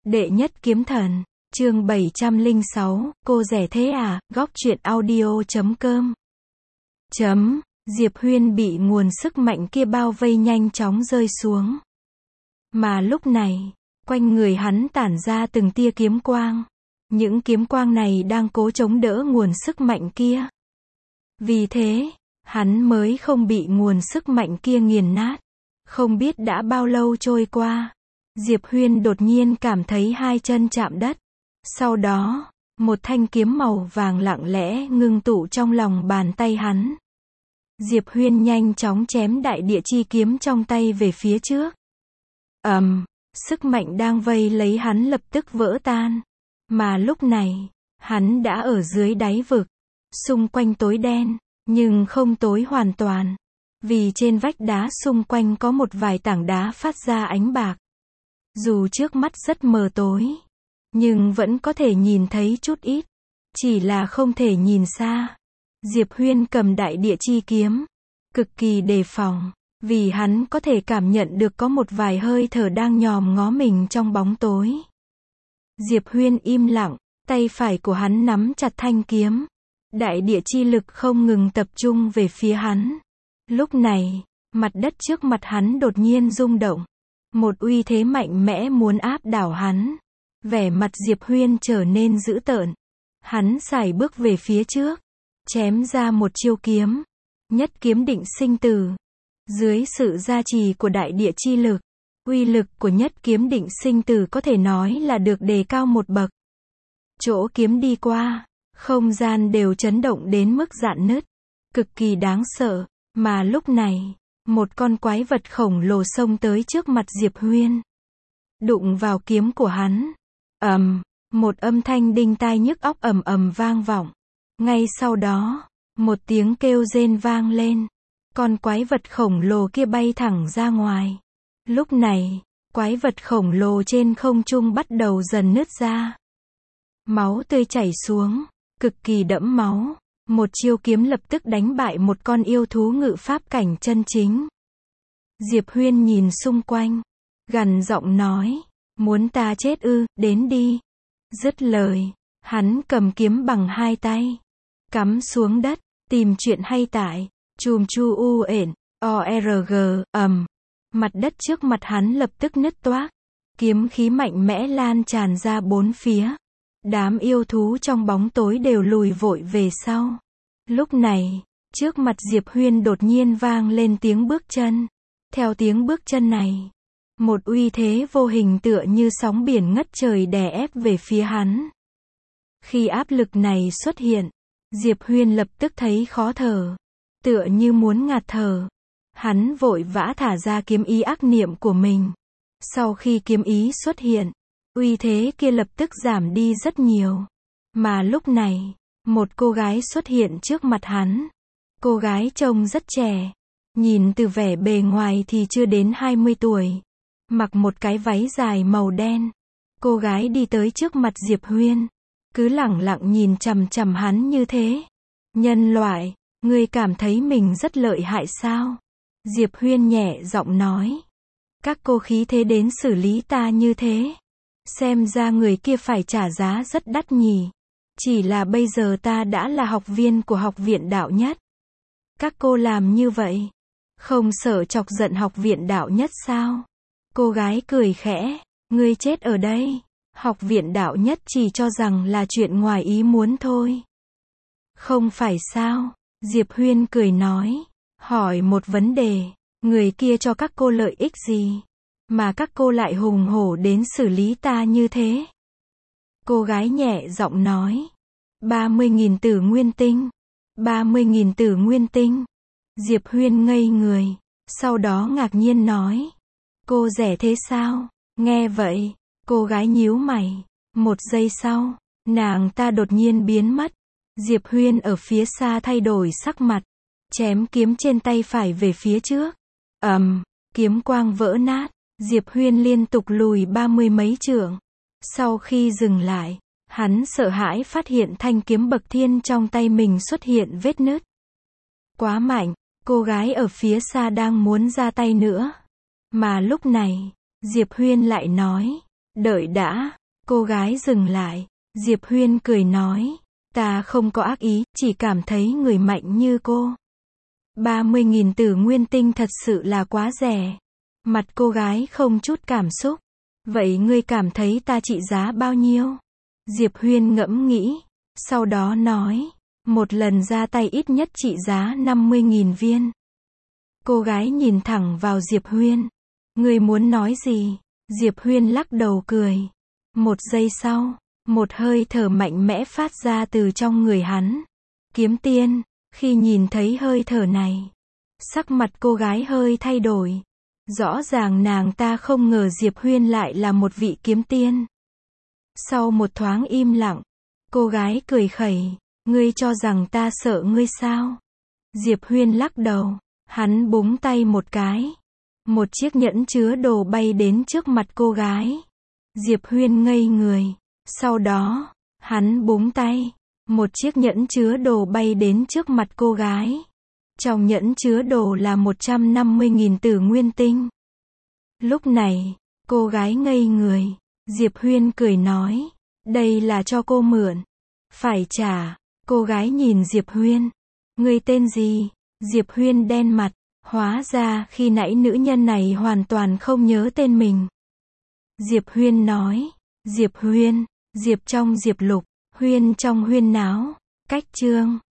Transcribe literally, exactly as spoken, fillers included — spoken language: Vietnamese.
Đệ nhất kiếm thần, chương bảy trăm lẻ sáu, cô rẻ thế à, góc truyện audio chấm com. Chấm, Diệp Huyên bị nguồn sức mạnh kia bao vây nhanh chóng rơi xuống. Mà lúc này, quanh người hắn tản ra từng tia kiếm quang. Những kiếm quang này đang cố chống đỡ nguồn sức mạnh kia. Vì thế, hắn mới không bị nguồn sức mạnh kia nghiền nát. Không biết đã bao lâu trôi qua, Diệp Huyên đột nhiên cảm thấy hai chân chạm đất. Sau đó, một thanh kiếm màu vàng lặng lẽ ngưng tụ trong lòng bàn tay hắn. Diệp Huyên nhanh chóng chém đại địa chi kiếm trong tay về phía trước. ầm, um, sức mạnh đang vây lấy hắn lập tức vỡ tan. Mà lúc này, hắn đã ở dưới đáy vực. Xung quanh tối đen, nhưng không tối hoàn toàn. Vì trên vách đá xung quanh có một vài tảng đá phát ra ánh bạc. Dù trước mắt rất mờ tối, nhưng vẫn có thể nhìn thấy chút ít. Chỉ là không thể nhìn xa. Diệp Huyên cầm đại địa chi kiếm, cực kỳ đề phòng, vì hắn có thể cảm nhận được có một vài hơi thở đang nhòm ngó mình trong bóng tối. Diệp Huyên im lặng, tay phải của hắn nắm chặt thanh kiếm. Đại địa chi lực không ngừng tập trung về phía hắn. Lúc này, mặt đất trước mặt hắn đột nhiên rung động. Một uy thế mạnh mẽ muốn áp đảo hắn. Vẻ mặt Diệp Huyên trở nên dữ tợn. Hắn sải bước về phía trước, chém ra một chiêu kiếm. Nhất kiếm định sinh tử. Dưới sự gia trì của đại địa chi lực, uy lực của nhất kiếm định sinh tử có thể nói là được đề cao một bậc. Chỗ kiếm đi qua, không gian đều chấn động đến mức rạn nứt. Cực kỳ đáng sợ. Mà lúc này, một con quái vật khổng lồ xông tới trước mặt Diệp Huyên. Đụng vào kiếm của hắn. ầm, um, một âm thanh đinh tai nhức óc ầm ầm vang vọng. Ngay sau đó, một tiếng kêu rên vang lên. Con quái vật khổng lồ kia bay thẳng ra ngoài. Lúc này, quái vật khổng lồ trên không trung bắt đầu dần nứt ra. Máu tươi chảy xuống, cực kỳ đẫm máu. Một chiêu kiếm lập tức đánh bại một con yêu thú ngự pháp cảnh chân chính. Diệp Huyên nhìn xung quanh, gằn giọng nói, muốn ta chết ư, đến đi. Dứt lời, hắn cầm kiếm bằng hai tay, cắm xuống đất, tìm chuyện hay tại, chùm chu u ển, org, ầm. Mặt đất trước mặt hắn lập tức nứt toác, kiếm khí mạnh mẽ lan tràn ra bốn phía. Đám yêu thú trong bóng tối đều lùi vội về sau. Lúc này, trước mặt Diệp Huyên đột nhiên vang lên tiếng bước chân. Theo tiếng bước chân này, một uy thế vô hình tựa như sóng biển ngất trời đè ép về phía hắn. Khi áp lực này xuất hiện, Diệp Huyên lập tức thấy khó thở, tựa như muốn ngạt thở. Hắn vội vã thả ra kiếm ý ác niệm của mình. Sau khi kiếm ý xuất hiện, uy thế kia lập tức giảm đi rất nhiều. Mà lúc này, một cô gái xuất hiện trước mặt hắn. Cô gái trông rất trẻ. Nhìn từ vẻ bề ngoài thì chưa đến hai mươi tuổi. Mặc một cái váy dài màu đen. Cô gái đi tới trước mặt Diệp Huyên. Cứ lẳng lặng nhìn chằm chằm hắn như thế. Nhân loại, ngươi cảm thấy mình rất lợi hại sao? Diệp Huyên nhẹ giọng nói. Các cô khí thế đến xử lý ta như thế. Xem ra người kia phải trả giá rất đắt nhỉ. Chỉ là bây giờ ta đã là học viên của học viện đạo nhất. Các cô làm như vậy, không sợ chọc giận học viện đạo nhất sao? Cô gái cười khẽ, ngươi chết ở đây. Học viện đạo nhất chỉ cho rằng là chuyện ngoài ý muốn thôi. Không phải sao? Diệp Huyên cười nói, hỏi một vấn đề, người kia cho các cô lợi ích gì? Mà các cô lại hùng hổ đến xử lý ta như thế? Cô gái nhẹ giọng nói, ba mươi nghìn tử nguyên tinh. ba mươi nghìn tử nguyên tinh. Diệp Huyên ngây người, sau đó ngạc nhiên nói, cô rẻ thế sao? Nghe vậy, cô gái nhíu mày. Một giây sau, nàng ta đột nhiên biến mất. Diệp Huyên ở phía xa thay đổi sắc mặt, chém kiếm trên tay phải về phía trước. ầm, um, kiếm quang vỡ nát. Diệp Huyên liên tục lùi ba mươi mấy trượng. Sau khi dừng lại, hắn sợ hãi phát hiện thanh kiếm bậc thiên trong tay mình xuất hiện vết nứt. Quá mạnh, cô gái ở phía xa đang muốn ra tay nữa. Mà lúc này, Diệp Huyên lại nói, Đợi đã, cô gái dừng lại. Diệp Huyên cười nói, ta không có ác ý, chỉ cảm thấy người mạnh như cô. ba mươi nghìn tử nguyên tinh thật sự là quá rẻ. Mặt cô gái không chút cảm xúc. Vậy ngươi cảm thấy ta trị giá bao nhiêu? Diệp Huyên ngẫm nghĩ, sau đó nói, một lần ra tay ít nhất trị giá năm mươi nghìn viên. Cô gái nhìn thẳng vào Diệp Huyên. Ngươi muốn nói gì? Diệp Huyên lắc đầu cười. Một giây sau, một hơi thở mạnh mẽ phát ra từ trong người hắn. Kiếm tiên, khi nhìn thấy hơi thở này, sắc mặt cô gái hơi thay đổi. Rõ ràng nàng ta không ngờ Diệp Huyên lại là một vị kiếm tiên. Sau một thoáng im lặng, cô gái cười khẩy, ngươi cho rằng ta sợ ngươi sao? Diệp Huyên lắc đầu, hắn búng tay một cái. Một chiếc nhẫn chứa đồ bay đến trước mặt cô gái. Diệp Huyên ngây người, sau đó, hắn búng tay. Một chiếc nhẫn chứa đồ bay đến trước mặt cô gái. Trong nhẫn chứa đồ là một trăm năm mươi nghìn tử nguyên tinh. Lúc này, cô gái ngây người. Diệp Huyên cười nói, đây là cho cô mượn. Phải trả. Cô gái nhìn Diệp Huyên. Ngươi tên gì? Diệp Huyên đen mặt. Hóa ra khi nãy nữ nhân này hoàn toàn không nhớ tên mình. Diệp Huyên nói, Diệp Huyên, Diệp trong Diệp Lục, Huyên trong Huyên náo. Cách chương